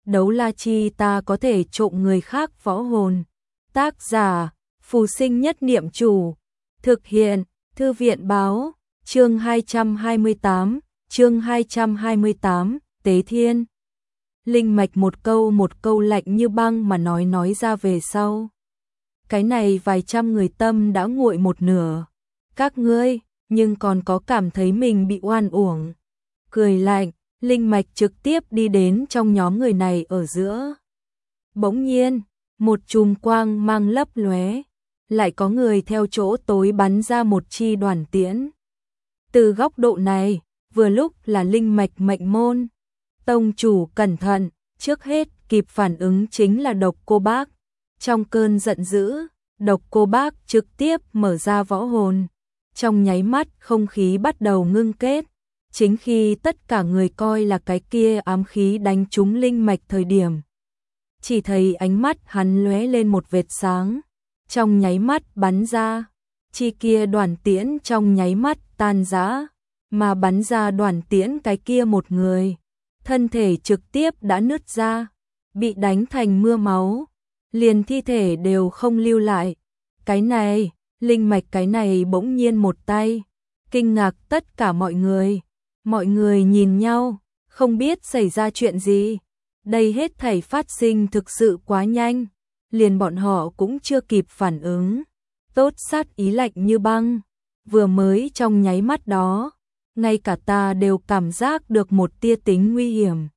đấu la chi ta có thể trộm người khác võ hồn. Tác giả, Phù Sinh Nhất Niệm Chủ. Thực hiện, Thư viện báo, chương 228, Tế Thiên. Linh Mạch một câu lạnh như băng mà nói ra về sau. Cái này vài trăm người tâm đã nguội một nửa. Các ngươi, nhưng còn có cảm thấy mình bị oan uổng. Cười lạnh, Linh Mạch trực tiếp đi đến trong nhóm người này ở giữa. Bỗng nhiên, một chùm quang mang lấp lóe, lại có người theo chỗ tối bắn ra một chi đoàn tiễn. Từ góc độ này, vừa lúc là Linh Mạch mệnh môn. Tông chủ cẩn thận, trước hết kịp phản ứng chính là Độc Cô Bác. Trong cơn giận dữ, Độc Cô Bác trực tiếp mở ra võ hồn. Trong nháy mắt không khí bắt đầu ngưng kết. Chính khi tất cả người coi là cái kia ám khí đánh trúng Linh Mạch thời điểm. Chỉ thấy ánh mắt hắn lóe lên một vệt sáng. Trong nháy mắt bắn ra. Chi kia đoàn tiễn trong nháy mắt tan rã. Mà bắn ra đoàn tiễn cái kia một người. Thân thể trực tiếp đã nứt ra. Bị đánh thành mưa máu. Liền thi thể đều không lưu lại. Cái này, Linh Mạch cái này bỗng nhiên một tay. Kinh ngạc tất cả mọi người. Mọi người nhìn nhau, không biết xảy ra chuyện gì. Đây hết thảy phát sinh thực sự quá nhanh. Liền bọn họ cũng chưa kịp phản ứng. Tốt sát ý lạnh như băng. Vừa mới trong nháy mắt đó, ngay cả ta đều cảm giác được một tia tính nguy hiểm.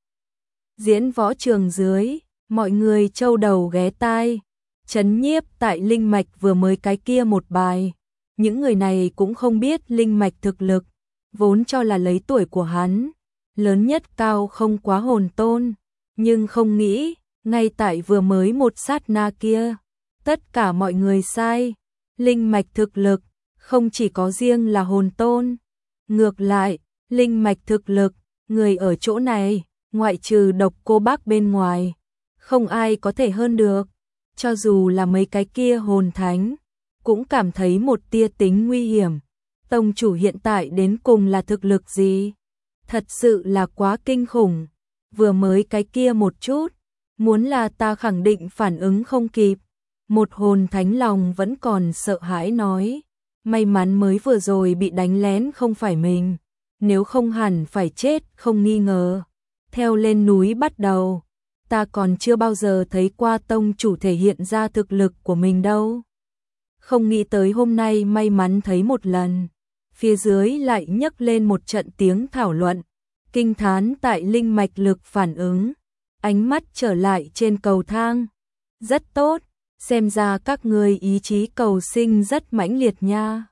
Diễn võ trường dưới, mọi người châu đầu ghé tai. Chấn nhiếp tại Linh Mạch vừa mới cái kia một bài. Những người này cũng không biết Linh Mạch thực lực. Vốn cho là lấy tuổi của hắn, lớn nhất cao không quá hồn tôn, nhưng không nghĩ, ngay tại vừa mới một sát na kia, tất cả mọi người sai. Linh Mạch thực lực, không chỉ có riêng là hồn tôn. Ngược lại, Linh Mạch thực lực, người ở chỗ này, ngoại trừ Độc Cô Bác bên ngoài, không ai có thể hơn được. Cho dù là mấy cái kia hồn thánh, cũng cảm thấy một tia tính nguy hiểm. Tông chủ hiện tại đến cùng là thực lực gì? Thật sự là quá kinh khủng. Vừa mới cái kia một chút, muốn là ta khẳng định phản ứng không kịp. Một hồn thánh lòng vẫn còn sợ hãi nói. May mắn mới vừa rồi bị đánh lén không phải mình. Nếu không hẳn phải chết không nghi ngờ. Theo lên núi bắt đầu, ta còn chưa bao giờ thấy qua tông chủ thể hiện ra thực lực của mình đâu. Không nghĩ tới hôm nay may mắn thấy một lần. Phía dưới lại nhấc lên một trận tiếng thảo luận, kinh thán tại Linh Mạch lực phản ứng, ánh mắt trở lại trên cầu thang. Rất tốt, xem ra các ngươi ý chí cầu sinh rất mãnh liệt nha.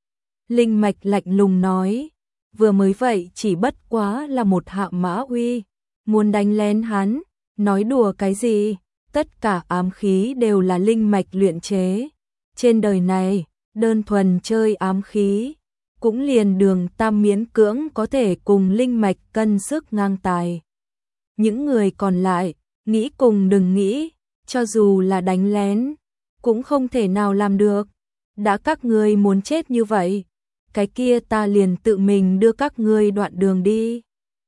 Linh Mạch lạnh lùng nói, vừa mới vậy chỉ bất quá là một hạ mã uy, muốn đánh lén hắn, nói đùa cái gì, tất cả ám khí đều là Linh Mạch luyện chế. Trên đời này, đơn thuần chơi ám khí. Cũng liền Đường Tam miễn cưỡng có thể cùng Linh Mạch cân sức ngang tài. Những người còn lại, nghĩ cùng đừng nghĩ, cho dù là đánh lén, cũng không thể nào làm được. Đã các ngươi muốn chết như vậy, cái kia ta liền tự mình đưa các ngươi đoạn đường đi.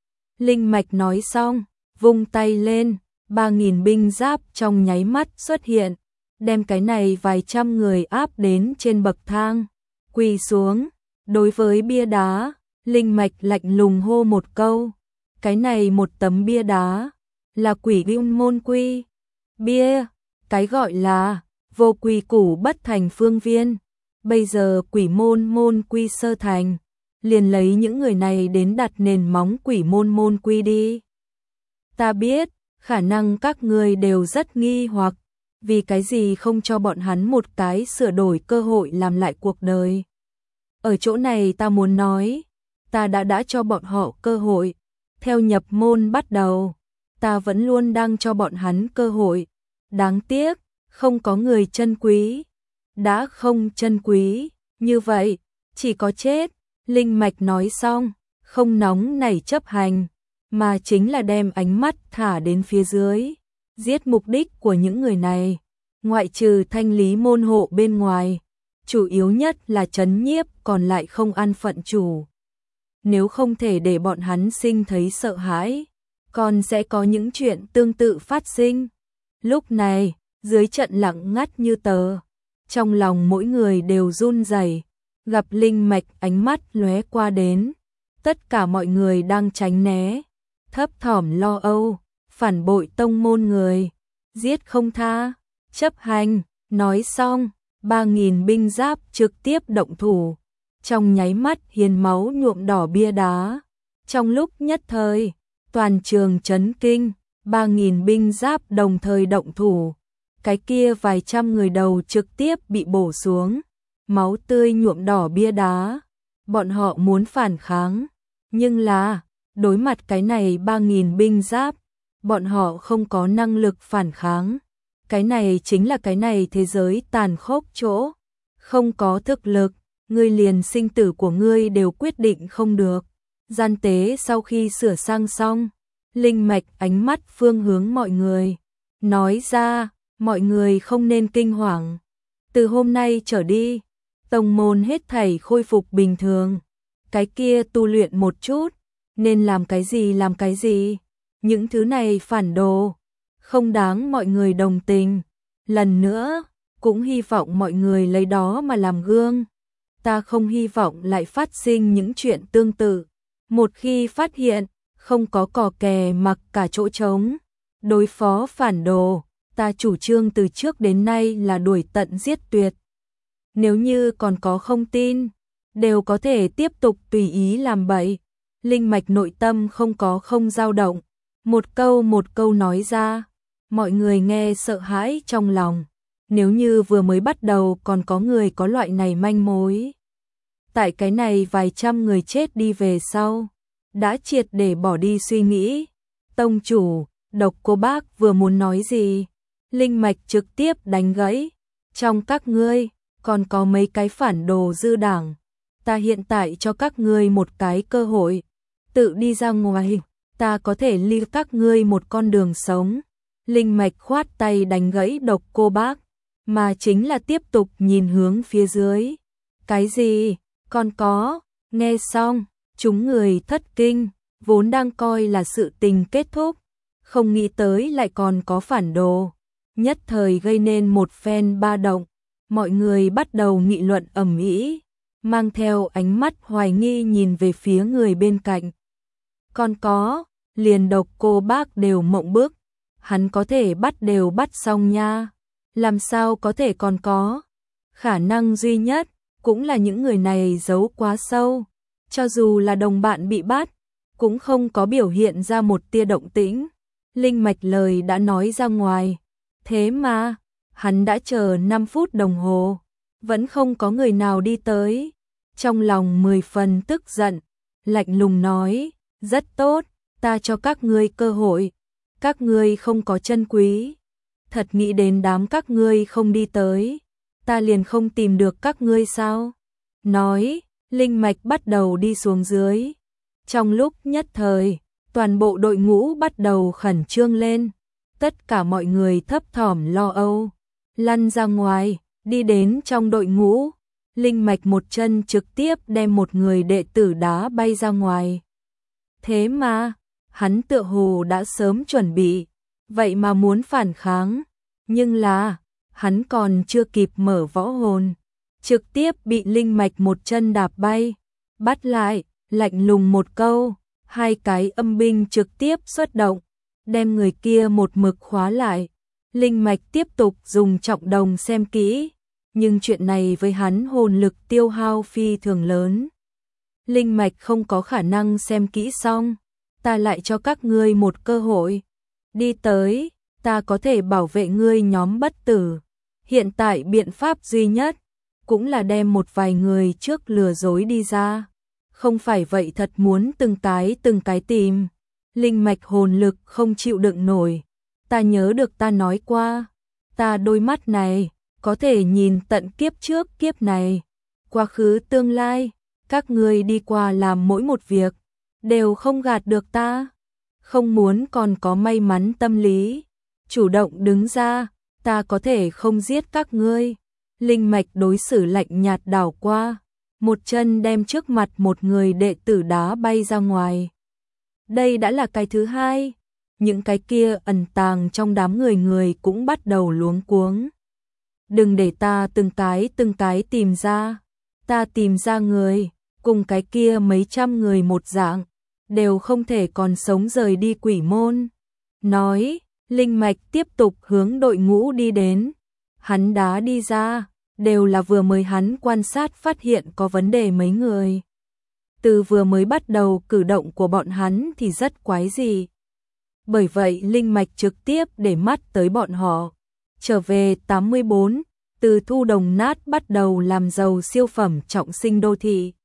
Linh Mạch nói xong, vung tay lên, 3.000 binh giáp trong nháy mắt xuất hiện, đem cái này vài trăm người áp đến trên bậc thang, quỳ xuống. Đối với bia đá, Linh Mạch lạnh lùng hô một câu. Cái này một tấm bia đá, là Quỷ Môn Quy. Bia, cái gọi là vô quy củ bất thành phương viên. Bây giờ Quỷ Môn Quy sơ thành, liền lấy những người này đến đặt nền móng Quỷ Môn Quy đi. Ta biết, khả năng các người đều rất nghi hoặc, vì cái gì không cho bọn hắn một cái sửa đổi cơ hội làm lại cuộc đời. Ở chỗ này ta muốn nói, ta đã cho bọn họ cơ hội. Theo nhập môn bắt đầu, ta vẫn luôn đang cho bọn hắn cơ hội. Đáng tiếc, không có người chân quý. Đã không chân quý, như vậy, chỉ có chết. Linh Mạch nói xong, không nóng nảy chấp hành, mà chính là đem ánh mắt thả đến phía dưới. Giết mục đích của những người này, ngoại trừ thanh lý môn hộ bên ngoài. Chủ yếu nhất là trấn nhiếp, còn lại không ăn phận chủ. Nếu không thể để bọn hắn sinh thấy sợ hãi, còn sẽ có những chuyện tương tự phát sinh. Lúc này, dưới trận lặng ngắt như tờ, trong lòng mỗi người đều run rẩy. Gặp linh mạch ánh mắt lóe qua đến, tất cả mọi người đang tránh né, thấp thỏm lo âu, phản bội tông môn người, giết không tha, chấp hành. Nói xong, 3.000 binh giáp trực tiếp động thủ, trong nháy mắt hiến máu nhuộm đỏ bia đá. Trong lúc nhất thời, toàn trường chấn kinh, 3.000 binh giáp đồng thời động thủ, cái kia vài trăm người đầu trực tiếp bị bổ xuống, máu tươi nhuộm đỏ bia đá. Bọn họ muốn phản kháng, nhưng là, đối mặt cái này 3.000 binh giáp, bọn họ không có năng lực phản kháng. Cái này chính là cái này thế giới tàn khốc chỗ, không có thực lực, ngươi liền sinh tử của ngươi đều quyết định không được. Gian tế sau khi sửa sang xong, linh mạch ánh mắt phương hướng mọi người, nói ra, mọi người không nên kinh hoàng. Từ hôm nay trở đi, tông môn hết thảy khôi phục bình thường. Cái kia tu luyện một chút, nên làm cái gì, những thứ này phản đồ, không đáng mọi người đồng tình. Lần nữa, cũng hy vọng mọi người lấy đó mà làm gương. Ta không hy vọng lại phát sinh những chuyện tương tự. Một khi phát hiện, không có cò kè mặc cả chỗ trống. Đối phó phản đồ, ta chủ trương từ trước đến nay là đuổi tận giết tuyệt. Nếu như còn có không tin, đều có thể tiếp tục tùy ý làm bậy. Linh mạch nội tâm không dao động, một câu nói ra, mọi người nghe sợ hãi trong lòng. Nếu như vừa mới bắt đầu còn có người có loại này manh mối, tại cái này vài trăm người chết đi về sau, đã triệt để bỏ đi suy nghĩ. Tông chủ, Độc Cô Bác vừa muốn nói gì, linh mạch trực tiếp đánh gãy. Trong các ngươi, còn có mấy cái phản đồ dư đảng, ta hiện tại cho các ngươi một cái cơ hội, tự đi ra ngoài, ta có thể lưu các ngươi một con đường sống. Linh mạch khoát tay đánh gãy Độc Cô Bác, mà chính là tiếp tục nhìn hướng phía dưới. Cái gì? Còn có? Nghe xong, chúng người thất kinh, vốn đang coi là sự tình kết thúc, không nghĩ tới lại còn có phản đồ, nhất thời gây nên một phen ba động. Mọi người bắt đầu nghị luận ầm ĩ, mang theo ánh mắt hoài nghi nhìn về phía người bên cạnh. Còn có, liền Độc Cô Bác đều mộng bức, hắn có thể đều bắt xong nha, làm sao có thể còn có? Khả năng duy nhất cũng là những người này giấu quá sâu, cho dù là đồng bạn bị bắt, cũng không có biểu hiện ra một tia động tĩnh. Linh mạch lời đã nói ra ngoài, thế mà hắn đã chờ 5 phút đồng hồ, vẫn không có người nào đi tới. Trong lòng 10 phần tức giận, lạnh lùng nói, rất tốt, ta cho các ngươi cơ hội, các ngươi không có chân quý. Thật nghĩ đến đám các ngươi không đi tới, ta liền không tìm được các ngươi sao? Nói, linh mạch bắt đầu đi xuống dưới. Trong lúc nhất thời, toàn bộ đội ngũ bắt đầu khẩn trương lên. Tất cả mọi người thấp thỏm lo âu, lăn ra ngoài, đi đến trong đội ngũ. Linh mạch một chân trực tiếp đem một người đệ tử đá bay ra ngoài. Thế mà, hắn tựa hồ đã sớm chuẩn bị, vậy mà muốn phản kháng. Nhưng là, hắn còn chưa kịp mở võ hồn, trực tiếp bị linh mạch một chân đạp bay. Bắt lại, lạnh lùng một câu, 2 cái âm binh trực tiếp xuất động, đem người kia một mực khóa lại. Linh mạch tiếp tục dùng trọng đồng xem kỹ, nhưng chuyện này với hắn hồn lực tiêu hao phi thường lớn. Linh mạch không có khả năng xem kỹ xong, ta lại cho các ngươi một cơ hội. Đi tới, ta có thể bảo vệ ngươi nhóm bất tử. Hiện tại biện pháp duy nhất, cũng là đem một vài người trước lừa dối đi ra. Không phải vậy thật muốn từng cái tìm. Linh mạch hồn lực không chịu đựng nổi. Ta nhớ được ta nói qua, ta đôi mắt này, có thể nhìn tận kiếp trước kiếp này, quá khứ tương lai, các ngươi đi qua làm mỗi một việc, đều không gạt được ta. Không muốn còn có may mắn tâm lý, chủ động đứng ra, ta có thể không giết các ngươi. Linh mạch đối xử lạnh nhạt đảo qua, một chân đem trước mặt một người đệ tử đá bay ra ngoài. Đây đã là cái thứ hai, những cái kia ẩn tàng trong đám người cũng bắt đầu luống cuống. Đừng để ta từng cái tìm ra, ta tìm ra người, cùng cái kia mấy trăm người một dạng, đều không thể còn sống rời đi quỷ môn. Nói, Linh Mạch tiếp tục hướng đội ngũ đi đến, hắn đá đi ra, đều là vừa mới hắn quan sát phát hiện có vấn đề mấy người. Từ vừa mới bắt đầu cử động của bọn hắn thì rất quái dị. Bởi vậy Linh Mạch trực tiếp để mắt tới bọn họ. Trở về 84, từ thu đồng nát bắt đầu làm giàu siêu phẩm trọng sinh đô thị.